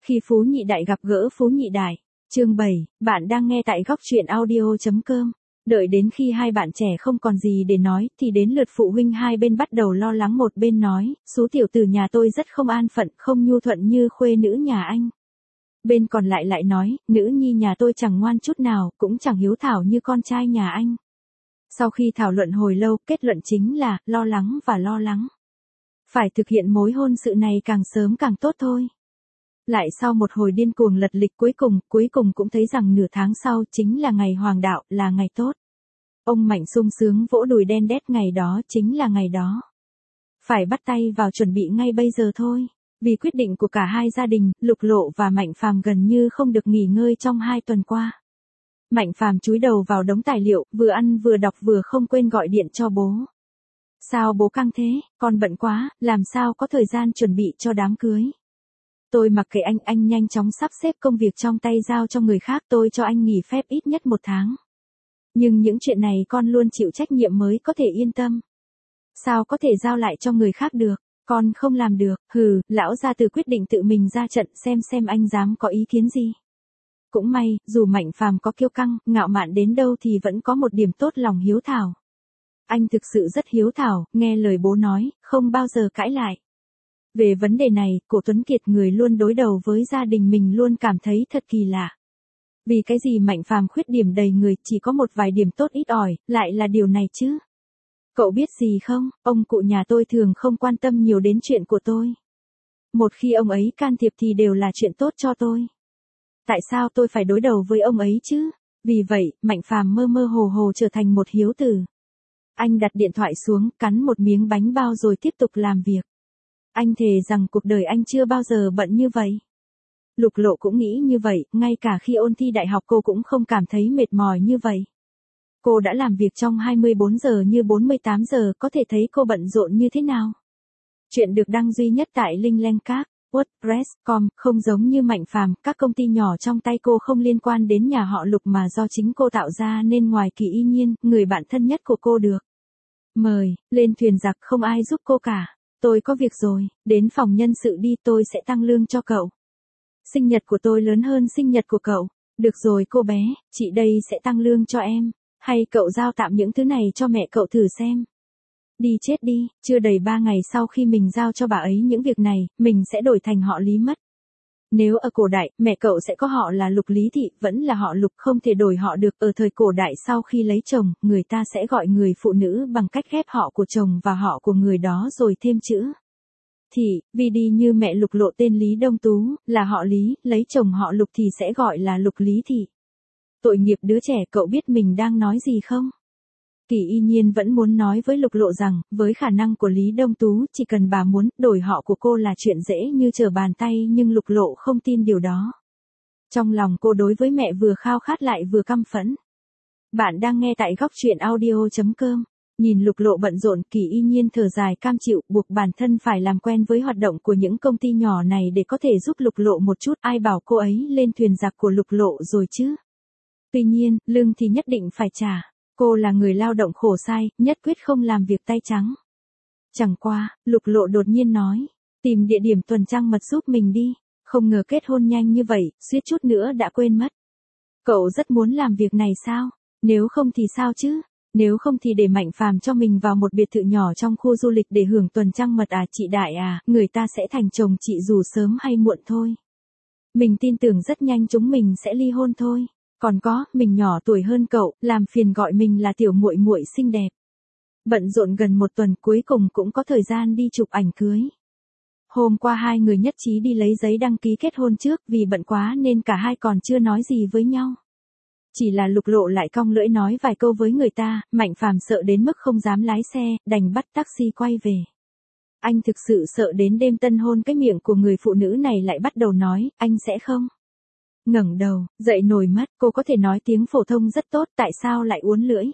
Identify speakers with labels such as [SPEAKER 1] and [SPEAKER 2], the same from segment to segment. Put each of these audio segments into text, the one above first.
[SPEAKER 1] Khi Phú Nhị Đại gặp gỡ Phú Nhị Đại. Chương 7, bạn đang nghe tại góc truyện audio.com. Đợi đến khi hai bạn trẻ không còn gì để nói, thì đến lượt phụ huynh hai bên bắt đầu lo lắng. Một bên nói, số tiểu tử nhà tôi rất không an phận, không nhu thuận như khuê nữ nhà anh. Bên còn lại lại nói, nữ nhi nhà tôi chẳng ngoan chút nào, cũng chẳng hiếu thảo như con trai nhà anh. Sau khi thảo luận hồi lâu, kết luận chính là, lo lắng và lo lắng. Phải thực hiện mối hôn sự này càng sớm càng tốt thôi. Lại sau một hồi điên cuồng lật lịch cuối cùng cũng thấy rằng nửa tháng sau chính là ngày hoàng đạo, là ngày tốt. Ông Mạnh sung sướng vỗ đùi đen đét, ngày đó chính là ngày đó. Phải bắt tay vào chuẩn bị ngay bây giờ thôi. Vì quyết định của cả hai gia đình, Lục Lộ và Mạnh Phàm gần như không được nghỉ ngơi trong 2 tuần qua. Mạnh Phàm chúi đầu vào đống tài liệu, vừa ăn vừa đọc vừa không quên gọi điện cho bố. Sao bố căng thế, con bận quá, làm sao có thời gian chuẩn bị cho đám cưới. Tôi mặc kệ anh nhanh chóng sắp xếp công việc trong tay giao cho người khác, tôi cho anh nghỉ phép ít nhất 1 tháng. Nhưng những chuyện này con luôn chịu trách nhiệm mới có thể yên tâm. Sao có thể giao lại cho người khác được, con không làm được, lão gia tử quyết định tự mình ra trận, xem anh dám có ý kiến gì. Cũng may, dù Mạnh Phàm có kiêu căng, ngạo mạn đến đâu thì vẫn có một điểm tốt, lòng hiếu thảo. Anh thực sự rất hiếu thảo, nghe lời bố nói, không bao giờ cãi lại. Về vấn đề này, Cổ Tuấn Kiệt, người luôn đối đầu với gia đình mình, luôn cảm thấy thật kỳ lạ. Vì cái gì Mạnh Phàm khuyết điểm đầy người, chỉ có một vài điểm tốt ít ỏi, lại là điều này chứ. Cậu biết gì không, ông cụ nhà tôi thường không quan tâm nhiều đến chuyện của tôi. Một khi ông ấy can thiệp thì đều là chuyện tốt cho tôi. Tại sao tôi phải đối đầu với ông ấy chứ? Vì vậy, Mạnh Phàm mơ mơ hồ hồ trở thành một hiếu tử. Anh đặt điện thoại xuống, cắn một miếng bánh bao rồi tiếp tục làm việc. Anh thề rằng cuộc đời anh chưa bao giờ bận như vậy. Lục Lộ cũng nghĩ như vậy, ngay cả khi ôn thi đại học cô cũng không cảm thấy mệt mỏi như vậy. Cô đã làm việc trong 24 giờ như 48 giờ, có thể thấy cô bận rộn như thế nào. Chuyện được đăng duy nhất tại link Lencast, WordPress.com, không giống như Mạnh Phàm, các công ty nhỏ trong tay cô không liên quan đến nhà họ Lục mà do chính cô tạo ra, nên ngoài Kỳ Y Nhiên, người bạn thân nhất của cô được mời lên thuyền giặc, không ai giúp cô cả. Tôi có việc rồi, đến phòng nhân sự đi, tôi sẽ tăng lương cho cậu. Sinh nhật của tôi lớn hơn sinh nhật của cậu. Được rồi cô bé, chị đây sẽ tăng lương cho em. Hay cậu giao tạm những thứ này cho mẹ cậu thử xem. Đi chết đi, chưa đầy 3 ngày sau khi mình giao cho bà ấy những việc này, mình sẽ đổi thành họ Lý mất. Nếu ở cổ đại, mẹ cậu sẽ có họ là Lục Lý Thị, vẫn là họ Lục, không thể đổi họ được. Ở thời cổ đại sau khi lấy chồng, người ta sẽ gọi người phụ nữ bằng cách ghép họ của chồng và họ của người đó rồi thêm chữ Thị, vì đi như mẹ Lục Lộ tên Lý Đông Tú, là họ Lý, lấy chồng họ Lục thì sẽ gọi là Lục Lý Thị. Tội nghiệp đứa trẻ, cậu biết mình đang nói gì không? Kỳ Y Nhiên vẫn muốn nói với Lục Lộ rằng, với khả năng của Lý Đông Tú, chỉ cần bà muốn, đổi họ của cô là chuyện dễ như trở bàn tay, nhưng Lục Lộ không tin điều đó. Trong lòng cô đối với mẹ vừa khao khát lại vừa căm phẫn. Bạn đang nghe tại góc truyện audio.com. Nhìn Lục Lộ bận rộn, Kỳ Y Nhiên thở dài cam chịu, buộc bản thân phải làm quen với hoạt động của những công ty nhỏ này để có thể giúp Lục Lộ một chút. Ai bảo cô ấy lên thuyền giặc của Lục Lộ rồi chứ? Tuy nhiên, lương thì nhất định phải trả. Cô là người lao động khổ sai, nhất quyết không làm việc tay trắng. Chẳng qua, Lục Lộ đột nhiên nói, tìm địa điểm tuần trăng mật giúp mình đi. Không ngờ kết hôn nhanh như vậy, suýt chút nữa đã quên mất. Cậu rất muốn làm việc này sao? Nếu không thì sao chứ? Nếu không thì để Mạnh Phàm cho mình vào một biệt thự nhỏ trong khu du lịch để hưởng tuần trăng mật à? Chị Đại à, người ta sẽ thành chồng chị dù sớm hay muộn thôi. Mình tin tưởng rất nhanh chúng mình sẽ ly hôn thôi. Còn có, mình nhỏ tuổi hơn cậu, làm phiền gọi mình là tiểu muội muội xinh đẹp. Bận rộn gần 1 tuần, cuối cùng cũng có thời gian đi chụp ảnh cưới. Hôm qua hai người nhất trí đi lấy giấy đăng ký kết hôn trước, vì bận quá nên cả hai còn chưa nói gì với nhau. Chỉ là Lục Lộ lại cong lưỡi nói vài câu với người ta, Mạnh Phàm sợ đến mức không dám lái xe, đành bắt taxi quay về. Anh thực sự sợ đến đêm tân hôn cái miệng của người phụ nữ này lại bắt đầu nói, anh sẽ không ngẩng đầu, dậy nổi mất. Cô có thể nói tiếng phổ thông rất tốt, tại sao lại uốn lưỡi?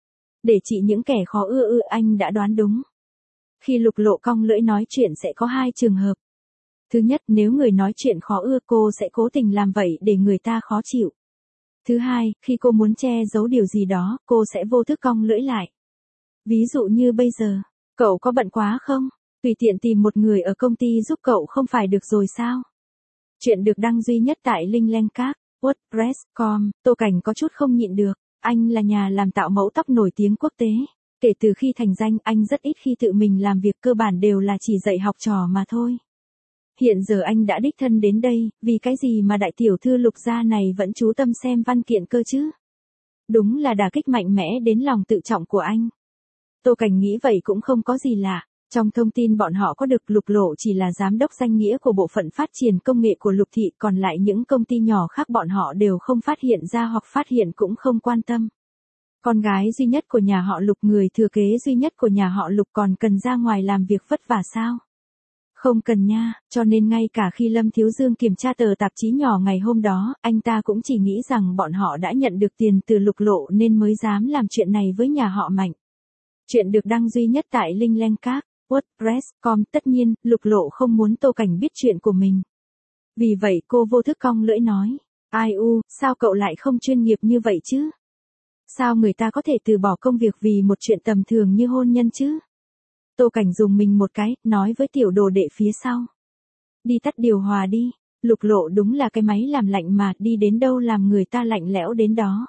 [SPEAKER 1] Để trị những kẻ khó ưa, anh đã đoán đúng. Khi Lục Lộ cong lưỡi nói chuyện sẽ có 2 trường hợp. Thứ nhất, nếu người nói chuyện khó ưa cô sẽ cố tình làm vậy để người ta khó chịu. Thứ hai, khi cô muốn che giấu điều gì đó, cô sẽ vô thức cong lưỡi lại. Ví dụ như bây giờ, cậu có bận quá không? Tùy tiện tìm một người ở công ty giúp cậu không phải được rồi sao? Chuyện được đăng duy nhất tại link Lên Các, WordPress.com. Tô Cảnh có chút không nhịn được. Anh là nhà làm tạo mẫu tóc nổi tiếng quốc tế. Kể từ khi thành danh, anh rất ít khi tự mình làm việc, cơ bản đều là chỉ dạy học trò mà thôi. Hiện giờ anh đã đích thân đến đây, vì cái gì mà đại tiểu thư Lục gia này vẫn chú tâm xem văn kiện cơ chứ? Đúng là đả kích mạnh mẽ đến lòng tự trọng của anh. Tô Cảnh nghĩ vậy cũng không có gì lạ. Trong thông tin bọn họ có được Lục Lộ chỉ là giám đốc danh nghĩa của bộ phận phát triển công nghệ của Lục thị, còn lại những công ty nhỏ khác bọn họ đều không phát hiện ra hoặc phát hiện cũng không quan tâm. Con gái duy nhất của nhà họ Lục, người thừa kế duy nhất của nhà họ Lục còn cần ra ngoài làm việc vất vả sao? Không cần nha, cho nên ngay cả khi Lâm Thiếu Dương kiểm tra tờ tạp chí nhỏ ngày hôm đó, anh ta cũng chỉ nghĩ rằng bọn họ đã nhận được tiền từ Lục Lộ nên mới dám làm chuyện này với nhà họ Mạnh. Chuyện được đăng duy nhất tại link Lên Các, WordPress.com. Tất nhiên, Lục Lộ không muốn Tô Cảnh biết chuyện của mình. Vì vậy cô vô thức cong lưỡi nói, ai u, sao cậu lại không chuyên nghiệp như vậy chứ? Sao người ta có thể từ bỏ công việc vì một chuyện tầm thường như hôn nhân chứ? Tô Cảnh dùng mình một cái, nói với tiểu đồ đệ phía sau. Đi tắt điều hòa đi, Lục Lộ đúng là cái máy làm lạnh mà, đi đến đâu làm người ta lạnh lẽo đến đó.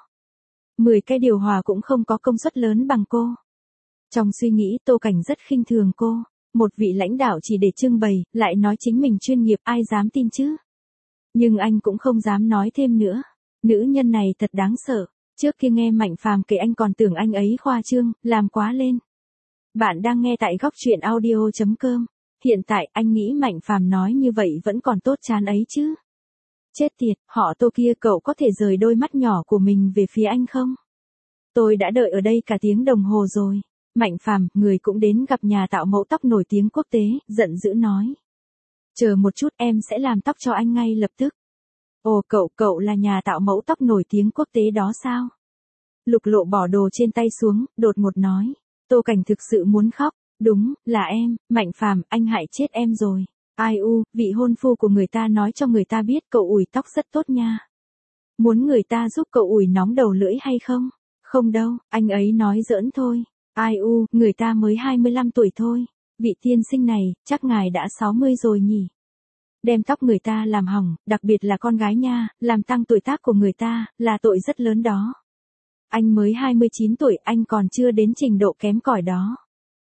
[SPEAKER 1] 10 cái điều hòa cũng không có công suất lớn bằng cô. Trong suy nghĩ Tô Cảnh rất khinh thường cô, một vị lãnh đạo chỉ để trưng bày, lại nói chính mình chuyên nghiệp, ai dám tin chứ? Nhưng anh cũng không dám nói thêm nữa. Nữ nhân này thật đáng sợ, trước kia nghe Mạnh Phàm kể anh còn tưởng anh ấy khoa trương, làm quá lên. Bạn đang nghe tại góc truyện audio.com. Hiện tại anh nghĩ Mạnh Phàm nói như vậy vẫn còn tốt chán ấy chứ. Chết tiệt, họ Tô kia, cậu có thể rời đôi mắt nhỏ của mình về phía anh không? Tôi đã đợi ở đây cả tiếng đồng hồ rồi. Mạnh Phàm, người cũng đến gặp nhà tạo mẫu tóc nổi tiếng quốc tế, giận dữ nói. Chờ một chút, em sẽ làm tóc cho anh ngay lập tức. Ồ, cậu là nhà tạo mẫu tóc nổi tiếng quốc tế đó sao? Lục Lộ bỏ đồ trên tay xuống, đột ngột nói. Tô Cảnh thực sự muốn khóc. Đúng, là em, Mạnh Phàm, anh hại chết em rồi. Ai u, vị hôn phu của người ta nói cho người ta biết cậu ủi tóc rất tốt nha. Muốn người ta giúp cậu ủi nóng đầu lưỡi hay không? Không đâu, anh ấy nói giỡn thôi. Ai u, người ta mới 25 tuổi thôi. Vị tiên sinh này, chắc ngài đã 60 rồi nhỉ? Đem tóc người ta làm hỏng, đặc biệt là con gái nha, làm tăng tuổi tác của người ta, là tội rất lớn đó. Anh mới 29 tuổi, anh còn chưa đến trình độ kém cỏi đó.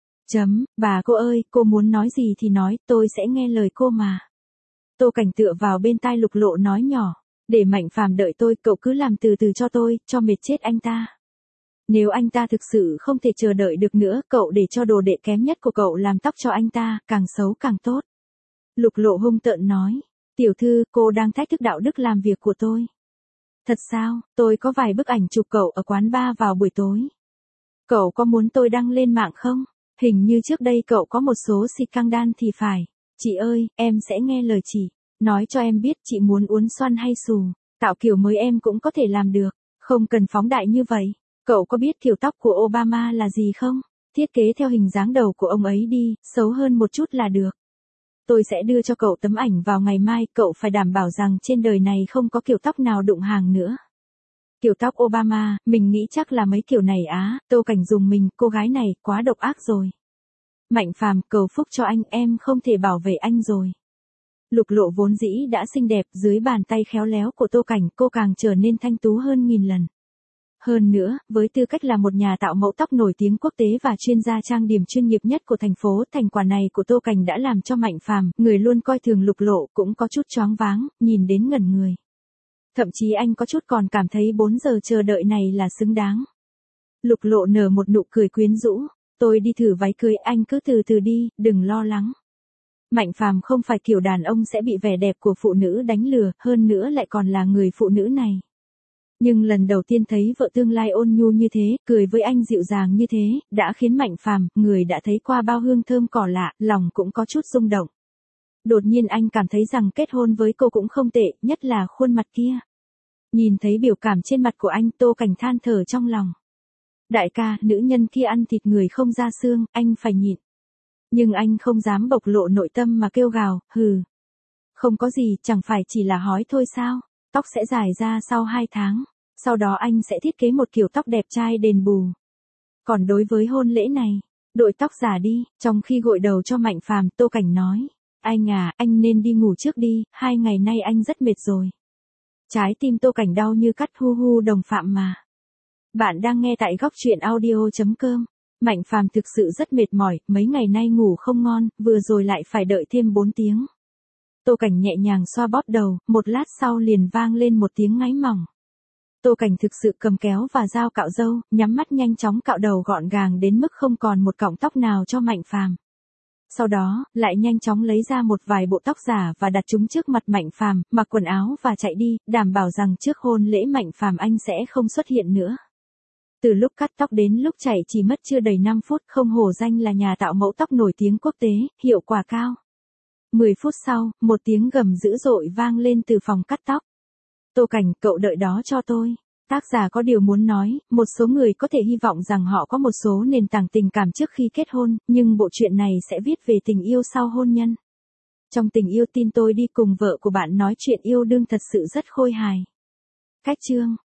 [SPEAKER 1] Bà cô ơi, cô muốn nói gì thì nói, tôi sẽ nghe lời cô mà. Tô Cảnh tựa vào bên tai Lục Lộ nói nhỏ, để Mạnh Phàm đợi tôi, cậu cứ làm từ từ cho tôi, cho mệt chết anh ta. Nếu anh ta thực sự không thể chờ đợi được nữa, cậu để cho đồ đệ kém nhất của cậu làm tóc cho anh ta, càng xấu càng tốt. Lục Lộ hung tợn nói, tiểu thư, cô đang thách thức đạo đức làm việc của tôi. Thật sao, tôi có vài bức ảnh chụp cậu ở quán bar vào buổi tối. Cậu có muốn tôi đăng lên mạng không? Hình như trước đây cậu có một số scandal thì phải. Chị ơi, em sẽ nghe lời chị. Nói cho em biết chị muốn uốn xoăn hay xù. Tạo kiểu mới em cũng có thể làm được. Không cần phóng đại như vậy. Cậu có biết kiểu tóc của Obama là gì không? Thiết kế theo hình dáng đầu của ông ấy đi, xấu hơn một chút là được. Tôi sẽ đưa cho cậu tấm ảnh vào ngày mai, cậu phải đảm bảo rằng trên đời này không có kiểu tóc nào đụng hàng nữa. Kiểu tóc Obama, mình nghĩ chắc là mấy kiểu này á. Tô Cảnh dùng mình, cô gái này quá độc ác rồi. Mạnh Phàm, cầu phúc cho anh, em không thể bảo vệ anh rồi. Lục Lộ vốn dĩ đã xinh đẹp, dưới bàn tay khéo léo của Tô Cảnh, cô càng trở nên thanh tú hơn nghìn lần. Hơn nữa, với tư cách là một nhà tạo mẫu tóc nổi tiếng quốc tế và chuyên gia trang điểm chuyên nghiệp nhất của thành phố, thành quả này của Tô Cảnh đã làm cho Mạnh Phàm, người luôn coi thường Lục Lộ, cũng có chút choáng váng, nhìn đến ngẩn người. Thậm chí anh có chút còn cảm thấy 4 giờ chờ đợi này là xứng đáng. Lục Lộ nở một nụ cười quyến rũ, tôi đi thử váy cưới, anh cứ từ từ đi, đừng lo lắng. Mạnh Phàm không phải kiểu đàn ông sẽ bị vẻ đẹp của phụ nữ đánh lừa, hơn nữa lại còn là người phụ nữ này. Nhưng lần đầu tiên thấy vợ tương lai ôn nhu như thế, cười với anh dịu dàng như thế, đã khiến Mạnh Phàm, người đã thấy qua bao hương thơm cỏ lạ, lòng cũng có chút rung động. Đột nhiên anh cảm thấy rằng kết hôn với cô cũng không tệ, nhất là khuôn mặt kia. Nhìn thấy biểu cảm trên mặt của anh, Tô Cảnh than thở trong lòng. Đại ca, nữ nhân kia ăn thịt người không ra xương, anh phải nhịn. Nhưng anh không dám bộc lộ nội tâm mà kêu gào, hừ. Không có gì, chẳng phải chỉ là hói thôi sao, tóc sẽ dài ra sau 2 tháng, sau đó anh sẽ thiết kế một kiểu tóc đẹp trai đền bù. Còn đối với hôn lễ này, đội tóc giả đi, trong khi gội đầu cho Mạnh Phàm, Tô Cảnh nói, Anh à, anh nên đi ngủ trước đi, 2 ngày nay anh rất mệt rồi. Trái tim Tô Cảnh đau như cắt, hu hu đồng phạm mà. Bạn đang nghe tại góc truyện audio.com. Mạnh Phàm thực sự rất mệt mỏi, mấy ngày nay ngủ không ngon, vừa rồi lại phải đợi thêm 4 tiếng. Tô Cảnh nhẹ nhàng xoa bóp đầu, một lát sau liền vang lên một tiếng ngáy mỏng. Tô Cảnh thực sự cầm kéo và dao cạo râu, nhắm mắt nhanh chóng cạo đầu gọn gàng đến mức không còn một cọng tóc nào cho Mạnh Phàm. Sau đó, lại nhanh chóng lấy ra một vài bộ tóc giả và đặt chúng trước mặt Mạnh Phàm, mặc quần áo và chạy đi, đảm bảo rằng trước hôn lễ Mạnh Phàm anh sẽ không xuất hiện nữa. Từ lúc cắt tóc đến lúc chạy chỉ mất chưa đầy 5 phút, không hổ danh là nhà tạo mẫu tóc nổi tiếng quốc tế, hiệu quả cao. 10 phút sau, một tiếng gầm dữ dội vang lên từ phòng cắt tóc. Tô Cảnh, cậu đợi đó cho tôi. Tác giả có điều muốn nói, một số người có thể hy vọng rằng họ có một số nền tảng tình cảm trước khi kết hôn, nhưng bộ truyện này sẽ viết về tình yêu sau hôn nhân. Trong Tình Yêu Tin Tôi Đi cùng vợ của bạn nói chuyện yêu đương thật sự rất khôi hài. Cách chương